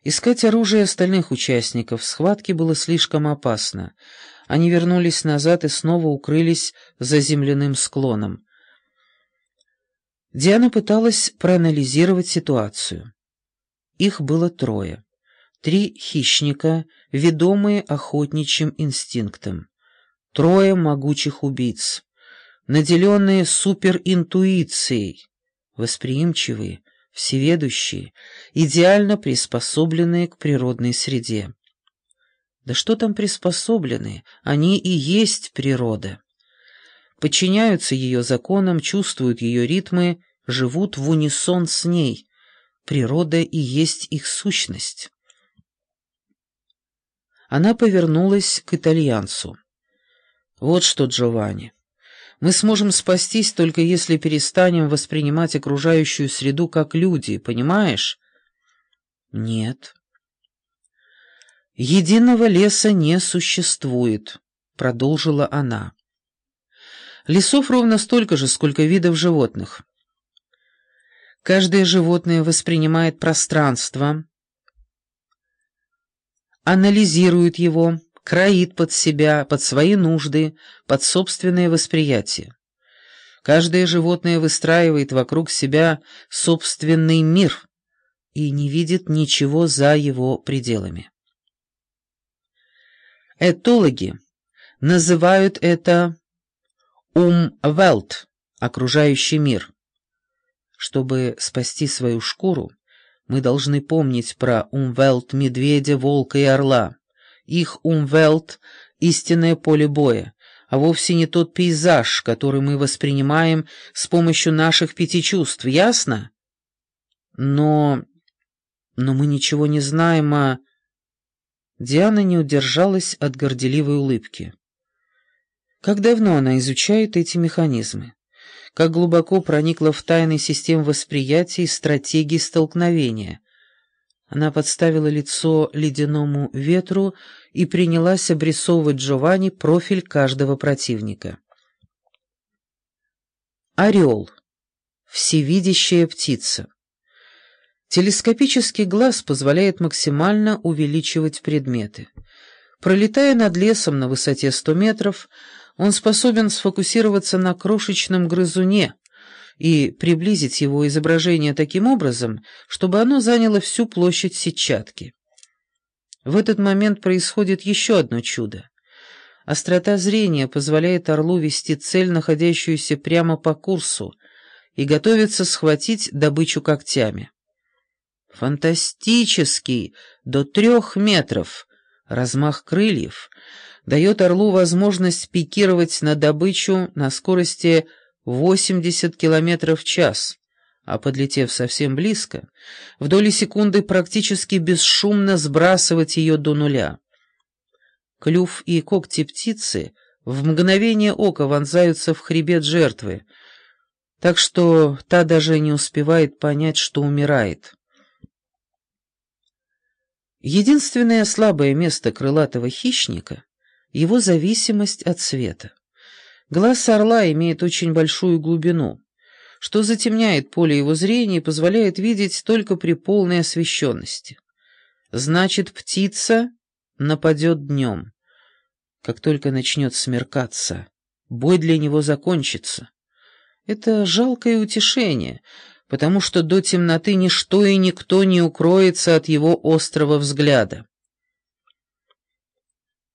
Искать оружие остальных участников схватки было слишком опасно. Они вернулись назад и снова укрылись за земляным склоном. Диана пыталась проанализировать ситуацию. Их было трое. 3 хищника, ведомые охотничьим инстинктом. 3 могучих убийц, наделенные суперинтуицией, восприимчивые, всеведущие, идеально приспособленные к природной среде. Да что там приспособленные, они и есть природа. Подчиняются ее законам, чувствуют ее ритмы, живут в унисон с ней. Природа и есть их сущность. Она повернулась к итальянцу. «Вот что, Джованни, мы сможем спастись, только если перестанем воспринимать окружающую среду как люди, понимаешь?» «Нет». «Единого леса не существует», — продолжила она. «Лесов ровно столько же, сколько видов животных. Каждое животное воспринимает пространство, анализирует его, кроит под себя, под свои нужды, под собственное восприятие. Каждое животное выстраивает вокруг себя собственный мир и не видит ничего за его пределами. Этологи называют это «Umwelt» — окружающий мир. Чтобы спасти свою шкуру, мы должны помнить про Umwelt медведя, волка и орла. Их Umwelt — истинное поле боя, а вовсе не тот пейзаж, который мы воспринимаем с помощью наших 5 чувств, ясно? Но мы ничего не знаем о... Диана не удержалась от горделивой улыбки. Как давно она изучает эти механизмы? Как глубоко проникла в тайны систем восприятия и стратегий столкновения? Она подставила лицо ледяному ветру и принялась обрисовывать Джованни профиль каждого противника. Орел. Всевидящая птица. Телескопический глаз позволяет максимально увеличивать предметы. Пролетая над лесом на высоте 100 метров, он способен сфокусироваться на крошечном грызуне и приблизить его изображение таким образом, чтобы оно заняло всю площадь сетчатки. В этот момент происходит еще одно чудо. Острота зрения позволяет орлу вести цель, находящуюся прямо по курсу, и готовиться схватить добычу когтями. Фантастический, до 3 метров, размах крыльев дает орлу возможность пикировать на добычу на скорости 80 км в час, а подлетев совсем близко, в доли секунды практически бесшумно сбрасывать ее до нуля. Клюв и когти птицы в мгновение ока вонзаются в хребет жертвы, так что та даже не успевает понять, что умирает. Единственное слабое место крылатого хищника — его зависимость от света. Глаз орла имеет очень большую глубину, что затемняет поле его зрения и позволяет видеть только при полной освещенности. Значит, птица нападет днем. Как только начнет смеркаться, бой для него закончится. Это жалкое утешение, потому что до темноты ничто и никто не укроется от его острого взгляда.